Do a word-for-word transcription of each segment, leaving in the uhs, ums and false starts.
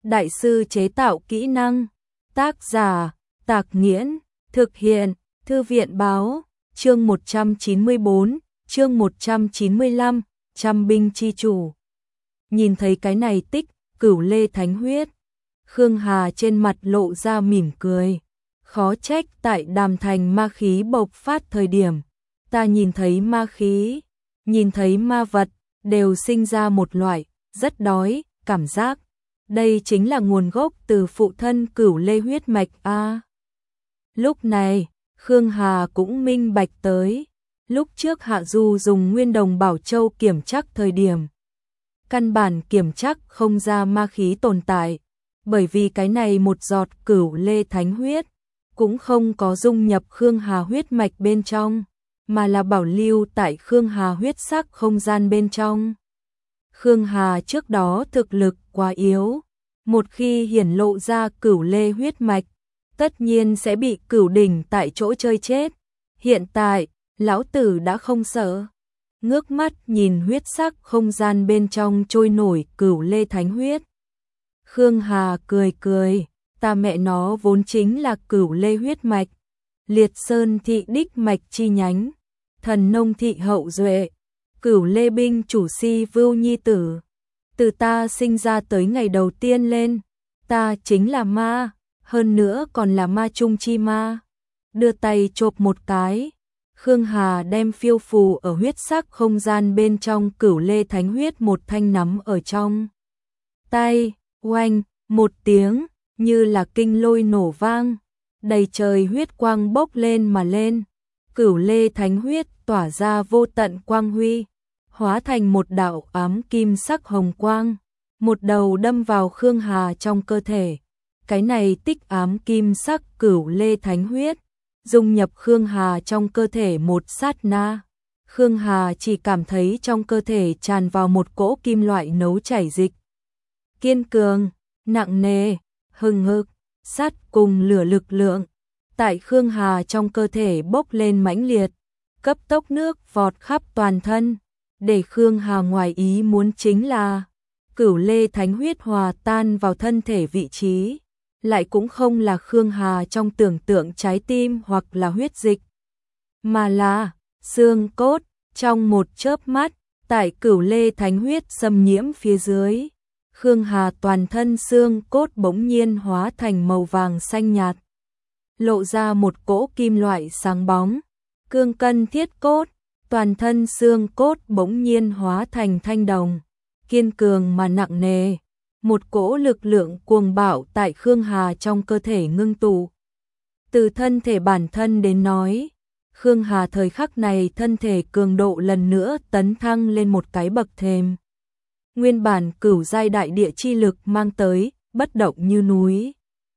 đại sư chế tạo kỹ năng. Tác giả, Tạc Nghiễn, thực hiện, Thư viện báo, chương một trăm chín mươi bốn, chương một trăm chín mươi lăm, trăm binh chi chủ. Nhìn thấy cái này tích, Cửu Lê Thánh Huyết, Khương Hà trên mặt lộ ra mỉm cười. Khó trách tại Đàm Thành ma khí bộc phát thời điểm, ta nhìn thấy ma khí, nhìn thấy ma vật, đều sinh ra một loại, rất đói, cảm giác. Đây chính là nguồn gốc từ phụ thân Cửu Lê huyết mạch a. À, lúc này, Khương Hà cũng minh bạch tới, lúc trước Hạ Du dùng Nguyên Đồng Bảo Châu kiểm trắc thời điểm, căn bản kiểm trắc không ra ma khí tồn tại, bởi vì cái này một giọt Cửu Lê Thánh Huyết cũng không có dung nhập Khương Hà huyết mạch bên trong, mà là bảo lưu tại Khương Hà huyết sắc không gian bên trong. Khương Hà trước đó thực lực quá yếu, một khi hiển lộ ra Cửu Lê huyết mạch, tất nhiên sẽ bị Cửu Đỉnh tại chỗ chơi chết. Hiện tại, lão tử đã không sợ. Ngước mắt nhìn huyết sắc không gian bên trong trôi nổi Cửu Lê Thánh Huyết. Khương Hà cười cười, ta mẹ nó vốn chính là Cửu Lê huyết mạch, Liệt Sơn thị đích mạch chi nhánh, Thần Nông thị hậu duệ, Cửu Lê binh chủ Si Vưu nhi tử. Từ ta sinh ra tới ngày đầu tiên lên, ta chính là ma, hơn nữa còn là ma trung chi ma. Đưa tay chộp một cái, Khương Hà đem phiêu phù ở huyết sắc không gian bên trong Cửu Lê Thánh Huyết một thanh nắm ở trong tay, oanh, một tiếng, như là kinh lôi nổ vang, đầy trời huyết quang bốc lên mà lên. Cửu Lê Thánh Huyết tỏa ra vô tận quang huy, hóa thành một đạo ám kim sắc hồng quang, một đầu đâm vào Khương Hà trong cơ thể. Cái này tích ám kim sắc Cửu Lê Thánh Huyết dung nhập Khương Hà trong cơ thể một sát na, Khương Hà chỉ cảm thấy trong cơ thể tràn vào một cỗ kim loại nấu chảy dịch. Kiên cường, nặng nề, hừng hực, sắt cùng lửa lực lượng tại Khương Hà trong cơ thể bốc lên mãnh liệt, cấp tốc nước vọt khắp toàn thân. Để Khương Hà ngoài ý muốn chính là Cửu Lê Thánh Huyết hòa tan vào thân thể vị trí, lại cũng không là Khương Hà trong tưởng tượng trái tim hoặc là huyết dịch, mà là xương cốt. Trong một chớp mắt, tại Cửu Lê Thánh Huyết xâm nhiễm phía dưới, Khương Hà toàn thân xương cốt bỗng nhiên hóa thành màu vàng xanh nhạt, lộ ra một cỗ kim loại sáng bóng, cương cân thiết cốt. Toàn thân xương cốt bỗng nhiên hóa thành thanh đồng, kiên cường mà nặng nề. Một cỗ lực lượng cuồng bạo tại Khương Hà trong cơ thể ngưng tụ. Từ thân thể bản thân đến nói, Khương Hà thời khắc này thân thể cường độ lần nữa tấn thăng lên một cái bậc thềm. Nguyên bản cửu giai đại địa chi lực mang tới, bất động như núi.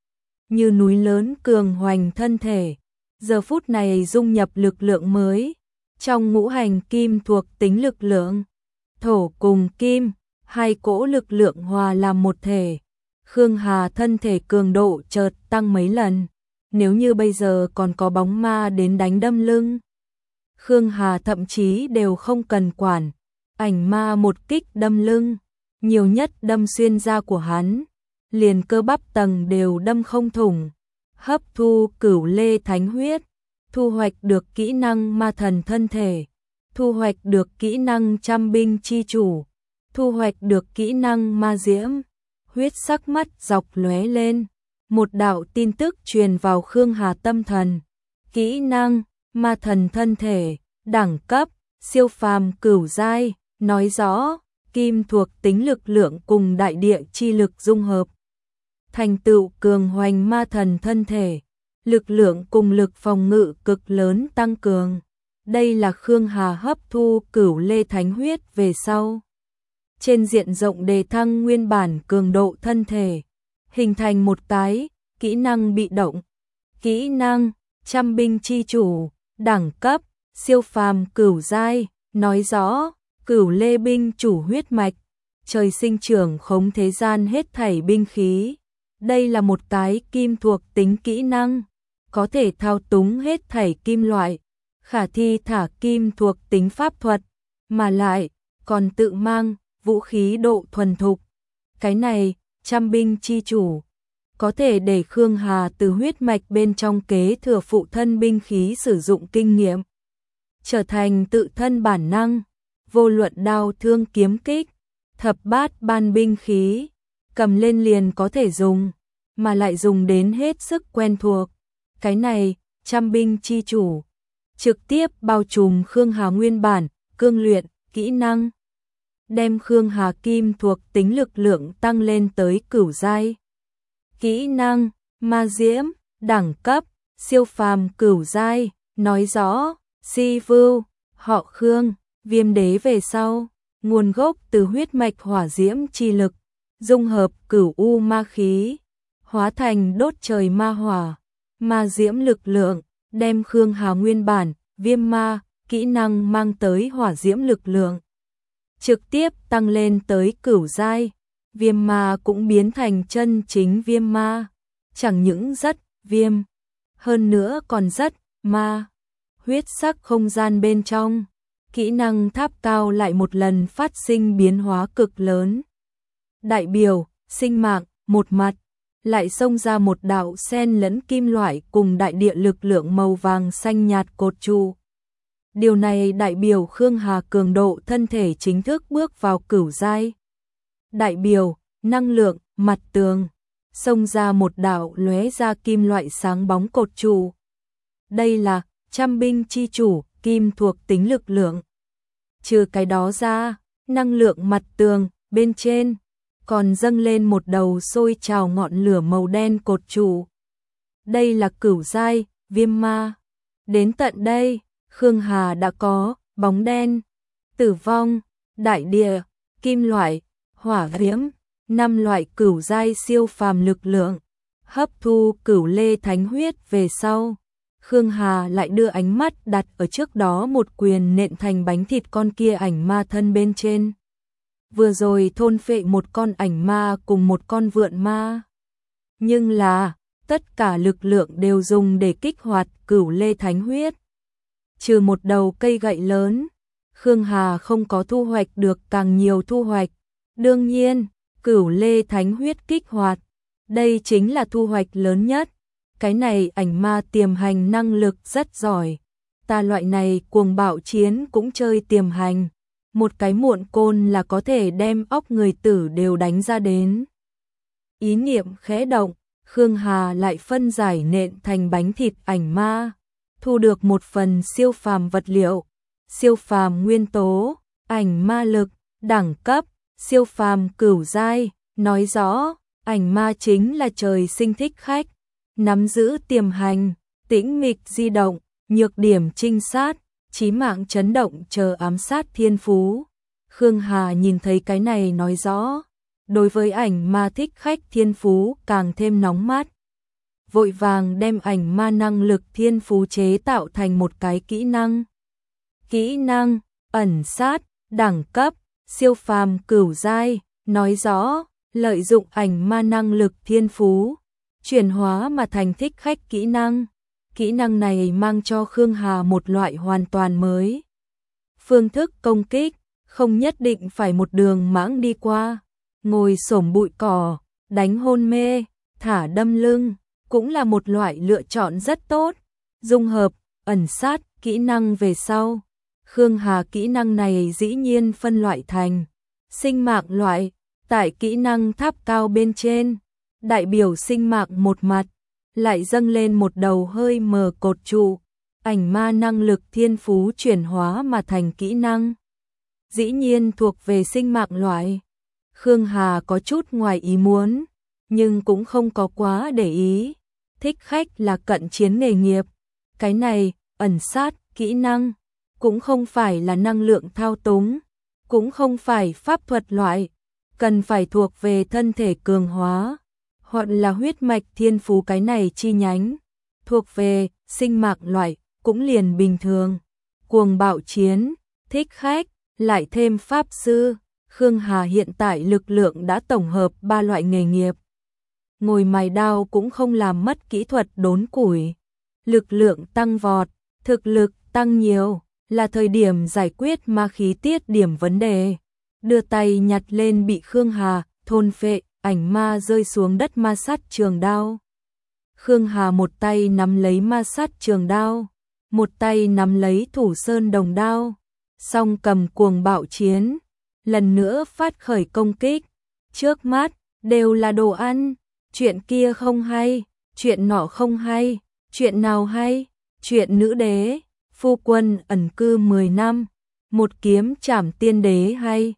Như núi lớn cường hoành thân thể, giờ phút này dung nhập lực lượng mới. Trong ngũ hành kim thuộc tính lực lượng, thổ cùng kim, hai cỗ lực lượng hòa làm một thể. Khương Hà thân thể cường độ chợt tăng mấy lần, nếu như bây giờ còn có bóng ma đến đánh đâm lưng, Khương Hà thậm chí đều không cần quản, ảnh ma một kích đâm lưng, nhiều nhất đâm xuyên da của hắn, liền cơ bắp tầng đều đâm không thủng. Hấp thu Cửu Lê Thánh Huyết, thu hoạch được kỹ năng ma thần thân thể, thu hoạch được kỹ năng trăm binh chi chủ, thu hoạch được kỹ năng ma diễm. Huyết sắc mắt dọc lóe lên, một đạo tin tức truyền vào Khương Hà tâm thần. Kỹ năng ma thần thân thể, đẳng cấp siêu phàm cửu giai, nói rõ kim thuộc tính lực lượng cùng đại địa chi lực dung hợp, thành tựu cường hoành ma thần thân thể. Lực lượng cùng lực phòng ngự cực lớn tăng cường. Đây là Khương Hà hấp thu Cửu Lê Thánh Huyết về sau, trên diện rộng đề thăng nguyên bản cường độ thân thể, hình thành một cái kỹ năng bị động. Kỹ năng trăm binh chi chủ, đẳng cấp siêu phàm cửu giai, nói rõ Cửu Lê binh chủ huyết mạch, trời sinh trưởng khống thế gian hết thảy binh khí. Đây là một cái kim thuộc tính kỹ năng, có thể thao túng hết thảy kim loại, khả thi thả kim thuộc tính pháp thuật, mà lại còn tự mang vũ khí độ thuần thục. Cái này trăm binh chi chủ, có thể để Khương Hà từ huyết mạch bên trong kế thừa phụ thân binh khí sử dụng kinh nghiệm, trở thành tự thân bản năng, vô luận đao thương kiếm kích, thập bát ban binh khí, cầm lên liền có thể dùng, mà lại dùng đến hết sức quen thuộc. Cái này, trăm binh chi chủ, trực tiếp bao trùm Khương Hà nguyên bản, cương luyện, kỹ năng, đem Khương Hà kim thuộc tính lực lượng tăng lên tới cửu giai. Kỹ năng, ma diễm, đẳng cấp, siêu phàm cửu giai, nói rõ, Si Vưu, họ Khương, Viêm đế về sau, nguồn gốc từ huyết mạch hỏa diễm chi lực, dung hợp cửu u ma khí, hóa thành đốt trời ma hỏa, ma diễm lực lượng, đem Khương Hà nguyên bản, viêm ma, kỹ năng mang tới hỏa diễm lực lượng, trực tiếp tăng lên tới cửu giai. Viêm ma cũng biến thành chân chính viêm ma, chẳng những rất viêm, hơn nữa còn rất ma. Huyết sắc không gian bên trong, kỹ năng tháp cao lại một lần phát sinh biến hóa cực lớn. Đại biểu, sinh mạng, một mặt, lại xông ra một đạo sen lẫn kim loại cùng đại địa lực lượng màu vàng xanh nhạt cột trụ. Điều này đại biểu Khương Hà cường độ thân thể chính thức bước vào cửu giai. Đại biểu, năng lượng, mặt tường, xông ra một đạo lóe ra kim loại sáng bóng cột trụ. Đây là trăm binh chi chủ, kim thuộc tính lực lượng. Trừ cái đó ra, năng lượng mặt tường, bên trên, còn dâng lên một đầu sôi trào ngọn lửa màu đen cột trụ. Đây là cửu giai, viêm ma. Đến tận đây, Khương Hà đã có bóng đen, tử vong, đại địa, kim loại, hỏa diễm, năm loại cửu giai siêu phàm lực lượng. Hấp thu cửu lê thánh huyết về sau, Khương Hà lại đưa ánh mắt đặt ở trước đó một quyền nện thành bánh thịt con kia ảnh ma thân bên trên. Vừa rồi thôn phệ một con ảnh ma cùng một con vượn ma. Nhưng là, tất cả lực lượng đều dùng để kích hoạt cửu lê thánh huyết. Trừ một đầu cây gậy lớn, Khương Hà không có thu hoạch được càng nhiều thu hoạch. Đương nhiên, cửu lê thánh huyết kích hoạt, đây chính là thu hoạch lớn nhất. Cái này ảnh ma tiềm hành năng lực rất giỏi. Ta loại này cuồng bạo chiến cũng chơi tiềm hành. Một cái muộn côn là có thể đem óc người tử đều đánh ra đến. Ý niệm khẽ động, Khương Hà lại phân giải nện thành bánh thịt ảnh ma, thu được một phần siêu phàm vật liệu, siêu phàm nguyên tố, ảnh ma lực, đẳng cấp, siêu phàm cửu giai, nói rõ, ảnh ma chính là trời sinh thích khách, nắm giữ tiềm hành, tĩnh mịch di động, nhược điểm trinh sát, chí mạng chấn động chờ ám sát thiên phú. Khương Hà nhìn thấy cái này nói rõ, đối với ảnh ma thích khách thiên phú càng thêm nóng mắt. Vội vàng đem ảnh ma năng lực thiên phú chế tạo thành một cái kỹ năng. Kỹ năng, ẩn sát, đẳng cấp, siêu phàm cửu giai, nói rõ, lợi dụng ảnh ma năng lực thiên phú, chuyển hóa mà thành thích khách kỹ năng. Kỹ năng này mang cho Khương Hà một loại hoàn toàn mới. Phương thức công kích, không nhất định phải một đường mãng đi qua, ngồi xổm bụi cỏ, đánh hôn mê, thả đâm lưng, cũng là một loại lựa chọn rất tốt. Dung hợp, ẩn sát, kỹ năng về sau. Khương Hà kỹ năng này dĩ nhiên phân loại thành sinh mạng loại, tại kỹ năng tháp cao bên trên, đại biểu sinh mạng một mặt, lại dâng lên một đầu hơi mờ cột trụ, ảnh ma năng lực thiên phú chuyển hóa mà thành kỹ năng. Dĩ nhiên thuộc về sinh mạng loại. Khương Hà có chút ngoài ý muốn, nhưng cũng không có quá để ý. Thích khách là cận chiến nghề nghiệp. Cái này, ẩn sát, kỹ năng, cũng không phải là năng lượng thao túng, cũng không phải pháp thuật loại, cần phải thuộc về thân thể cường hóa, hoặc là huyết mạch thiên phú cái này chi nhánh, thuộc về sinh mạng loại, cũng liền bình thường. Cuồng bạo chiến, thích khách, lại thêm pháp sư, Khương Hà hiện tại lực lượng đã tổng hợp ba loại nghề nghiệp. Ngồi mài đao cũng không làm mất kỹ thuật đốn củi. Lực lượng tăng vọt, thực lực tăng nhiều, là thời điểm giải quyết ma khí tiết điểm vấn đề. Đưa tay nhặt lên bị Khương Hà thôn phệ ảnh ma rơi xuống đất ma sát trường đao. Khương Hà một tay nắm lấy ma sát trường đao, một tay nắm lấy Thủ Sơn đồng đao, song cầm cuồng bạo chiến, lần nữa phát khởi công kích. Trước mắt đều là đồ ăn, chuyện kia không hay, chuyện nọ không hay, chuyện nào hay, chuyện nữ đế, phu quân ẩn cư mười năm, một kiếm trảm tiên đế hay,